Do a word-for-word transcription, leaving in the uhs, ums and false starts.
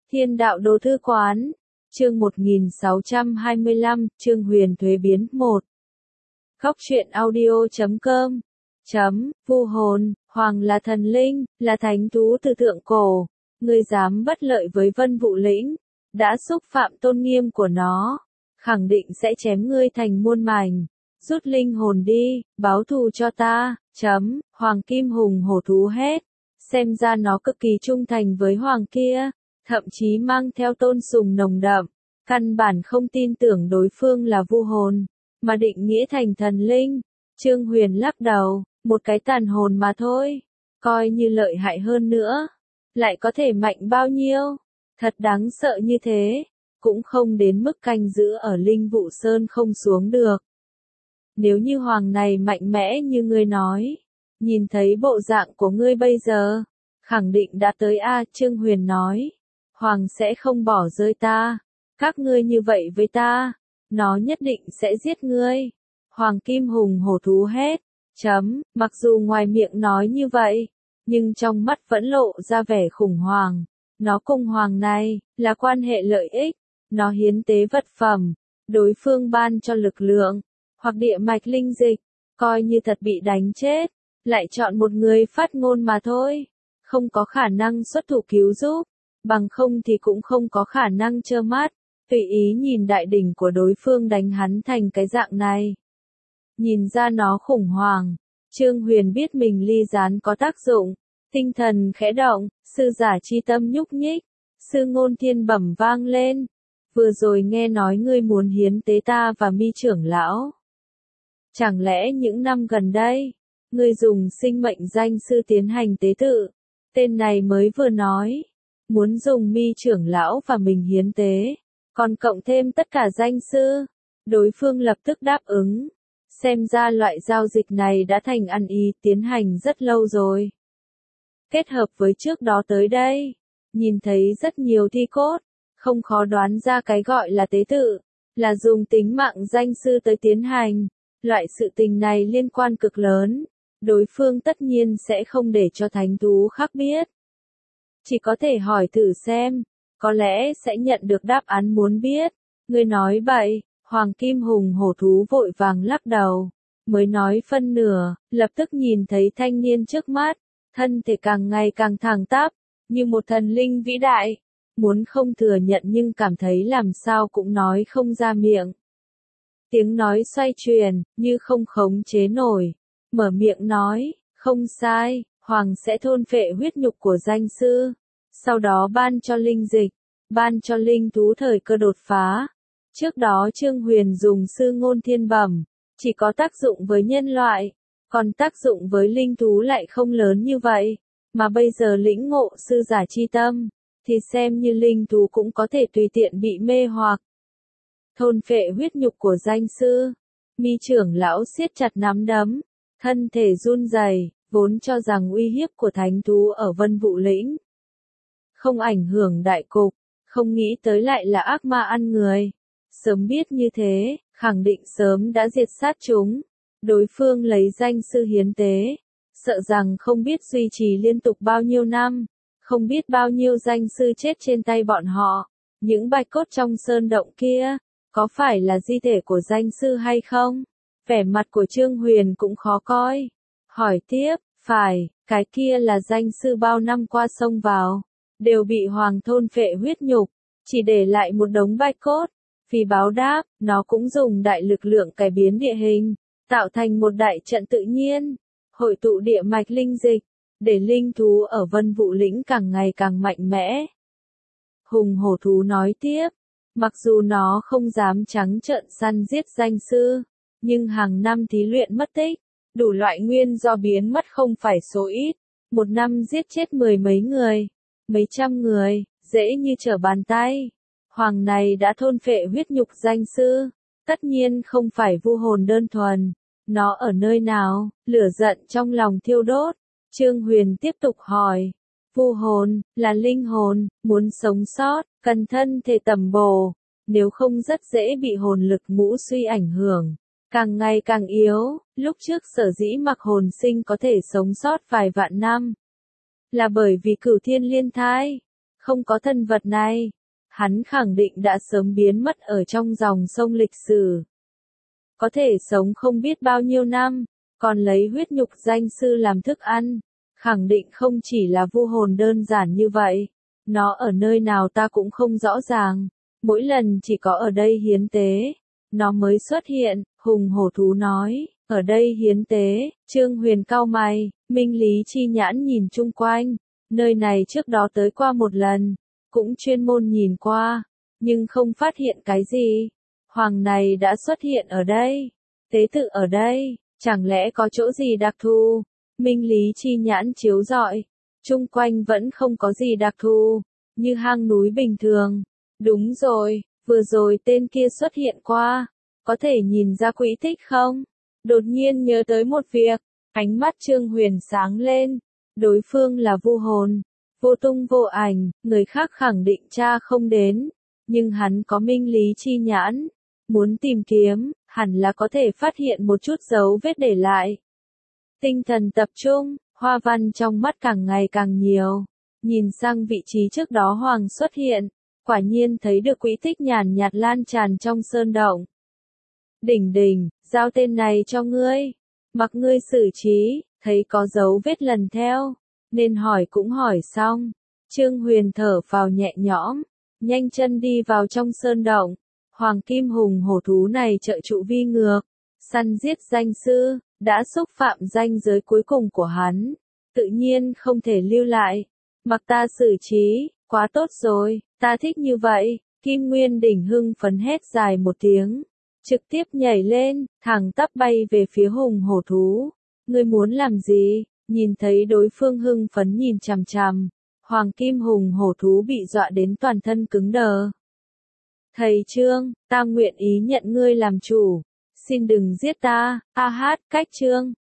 Thiên đạo đồ thư quán, chương một nghìn sáu trăm hai mươi lăm, Trương Huyền thuế biến một. Góc truyện audio chấm com chấm, vu hồn, Hoàng là thần linh, là thánh thú từ thượng cổ, ngươi dám bất lợi với Vân Vũ Lĩnh, đã xúc phạm tôn nghiêm của nó, khẳng định sẽ chém ngươi thành muôn mảnh, rút linh hồn đi, báo thù cho ta, chấm, Hoàng Kim Hùng hổ thú hét, xem ra nó cực kỳ trung thành với Hoàng kia, thậm chí mang theo tôn sùng nồng đậm, căn bản không tin tưởng đối phương là vu hồn, mà định nghĩa thành thần linh. Trương Huyền lắc đầu, một cái tàn hồn mà thôi, coi như lợi hại hơn nữa, lại có thể mạnh bao nhiêu, thật đáng sợ như thế, cũng không đến mức canh giữ ở Linh Vụ Sơn không xuống được. Nếu như Hoàng này mạnh mẽ như ngươi nói, nhìn thấy bộ dạng của ngươi bây giờ, khẳng định đã tới a. Trương Huyền nói, Hoàng sẽ không bỏ rơi ta, các ngươi như vậy với ta, nó nhất định sẽ giết ngươi. Hoàng Kim Hùng hổ thú hét, chấm, mặc dù ngoài miệng nói như vậy, nhưng trong mắt vẫn lộ ra vẻ khủng hoảng. Nó cùng Hoàng này, là quan hệ lợi ích, nó hiến tế vật phẩm, đối phương ban cho lực lượng, hoặc địa mạch linh dịch, coi như thật bị đánh chết, lại chọn một người phát ngôn mà thôi, không có khả năng xuất thủ cứu giúp, bằng không thì cũng không có khả năng trơ mắt, tùy ý nhìn đại đỉnh của đối phương đánh hắn thành cái dạng này. Nhìn ra nó khủng hoảng, Trương Huyền biết mình ly gián có tác dụng, tinh thần khẽ động, sư giả chi tâm nhúc nhích, sư ngôn thiên bẩm vang lên, vừa rồi nghe nói ngươi muốn hiến tế ta và Mi trưởng lão. Chẳng lẽ những năm gần đây, ngươi dùng sinh mệnh danh sư tiến hành tế tự, tên này mới vừa nói, muốn dùng Mi trưởng lão và mình hiến tế, còn cộng thêm tất cả danh sư, đối phương lập tức đáp ứng. Xem ra loại giao dịch này đã thành ăn ý tiến hành rất lâu rồi. Kết hợp với trước đó tới đây, nhìn thấy rất nhiều thi cốt, không khó đoán ra cái gọi là tế tự, là dùng tính mạng danh sư tới tiến hành. Loại sự tình này liên quan cực lớn, đối phương tất nhiên sẽ không để cho thánh thú khác biết. Chỉ có thể hỏi thử xem, có lẽ sẽ nhận được đáp án muốn biết. Ngươi nói bậy. Hoàng Kim Hùng hổ thú vội vàng lắc đầu, mới nói phân nửa, lập tức nhìn thấy thanh niên trước mắt, thân thể càng ngày càng thẳng tắp, như một thần linh vĩ đại, muốn không thừa nhận nhưng cảm thấy làm sao cũng nói không ra miệng. Tiếng nói xoay truyền, như không khống chế nổi, mở miệng nói, không sai, Hoàng sẽ thôn phệ huyết nhục của danh sư, sau đó ban cho linh dịch, ban cho linh thú thời cơ đột phá. Trước đó Trương Huyền dùng sư ngôn thiên bẩm, chỉ có tác dụng với nhân loại, còn tác dụng với linh thú lại không lớn như vậy, mà bây giờ lĩnh ngộ sư giả chi tâm, thì xem như linh thú cũng có thể tùy tiện bị mê hoặc. Thôn phệ huyết nhục của danh sư, Mi trưởng lão siết chặt nắm đấm, thân thể run rẩy, vốn cho rằng uy hiếp của thánh thú ở Vân Vũ Lĩnh không ảnh hưởng đại cục, không nghĩ tới lại là ác ma ăn người. Sớm biết như thế, khẳng định sớm đã diệt sát chúng. Đối phương lấy danh sư hiến tế, sợ rằng không biết duy trì liên tục bao nhiêu năm, không biết bao nhiêu danh sư chết trên tay bọn họ. Những bạch cốt trong sơn động kia, có phải là di thể của danh sư hay không? Vẻ mặt của Trương Huyền cũng khó coi. Hỏi tiếp, phải, cái kia là danh sư bao năm qua xông vào, đều bị Hoàng thôn phệ huyết nhục, chỉ để lại một đống bạch cốt. Vì báo đáp, nó cũng dùng đại lực lượng cải biến địa hình, tạo thành một đại trận tự nhiên, hội tụ địa mạch linh dịch, để linh thú ở Vân Vũ Lĩnh càng ngày càng mạnh mẽ. Hùng hổ thú nói tiếp, mặc dù nó không dám trắng trợn săn giết danh sư, nhưng hàng năm thí luyện mất tích, đủ loại nguyên do biến mất không phải số ít, một năm giết chết mười mấy người, mấy trăm người, dễ như trở bàn tay. Hoàng này đã thôn phệ huyết nhục danh sư, tất nhiên không phải vu hồn đơn thuần, nó ở nơi nào? Lửa giận trong lòng thiêu đốt, Trương Huyền tiếp tục hỏi, vu hồn, là linh hồn, muốn sống sót, cần thân thể tầm bổ, nếu không rất dễ bị hồn lực ngũ suy ảnh hưởng, càng ngày càng yếu, lúc trước sở dĩ mặc hồn sinh có thể sống sót vài vạn năm, là bởi vì cửu thiên liên thai. không có thân vật này, hắn khẳng định đã sớm biến mất ở trong dòng sông lịch sử. Có thể sống không biết bao nhiêu năm, còn lấy huyết nhục danh sư làm thức ăn, khẳng định không chỉ là vu hồn đơn giản như vậy. Nó ở nơi nào ta cũng không rõ ràng, mỗi lần chỉ có ở đây hiến tế, nó mới xuất hiện, hùng hổ thú nói, ở đây hiến tế. Trương Huyền cau mày, Minh Lý Chi Nhãn nhìn chung quanh, nơi này trước đó tới qua một lần, cũng chuyên môn nhìn qua, nhưng không phát hiện cái gì. Hoàng này đã xuất hiện ở đây, tế tự ở đây, chẳng lẽ có chỗ gì đặc thù? Minh Lý Chi Nhãn chiếu rọi, chung quanh vẫn không có gì đặc thù, như hang núi bình thường. Đúng rồi, vừa rồi tên kia xuất hiện qua, có thể nhìn ra quỹ tích không? Đột nhiên nhớ tới một việc, ánh mắt Trương Huyền sáng lên, đối phương là vu hồn, vô tung vô ảnh, người khác khẳng định tra không đến, nhưng hắn có Minh Lý Chi Nhãn, muốn tìm kiếm, hẳn là có thể phát hiện một chút dấu vết để lại. Tinh thần tập trung, hoa văn trong mắt càng ngày càng nhiều, nhìn sang vị trí trước đó Hoàng xuất hiện, quả nhiên thấy được quỹ tích nhàn nhạt lan tràn trong sơn động. Đỉnh đỉnh, giao tên này cho ngươi, mặc ngươi xử trí, thấy có dấu vết lần theo, nên hỏi cũng hỏi xong. Trương Huyền thở phào nhẹ nhõm, nhanh chân đi vào trong sơn động. Hoàng kim hùng hổ thú này trợ trụ vi ngược, săn giết danh sư, đã xúc phạm danh giới cuối cùng của hắn, tự nhiên không thể lưu lại. Mặc ta xử trí, quá tốt rồi, ta thích như vậy. Kim Nguyên Đỉnh hưng phấn hét dài một tiếng, trực tiếp nhảy lên, thẳng tắp bay về phía hùng hổ thú. Ngươi muốn làm gì? Nhìn thấy đối phương hưng phấn nhìn chằm chằm, Hoàng kim hùng hổ thú bị dọa đến toàn thân cứng đờ. Thầy Trương, ta nguyện ý nhận ngươi làm chủ, xin đừng giết ta. A hát, cách Trương,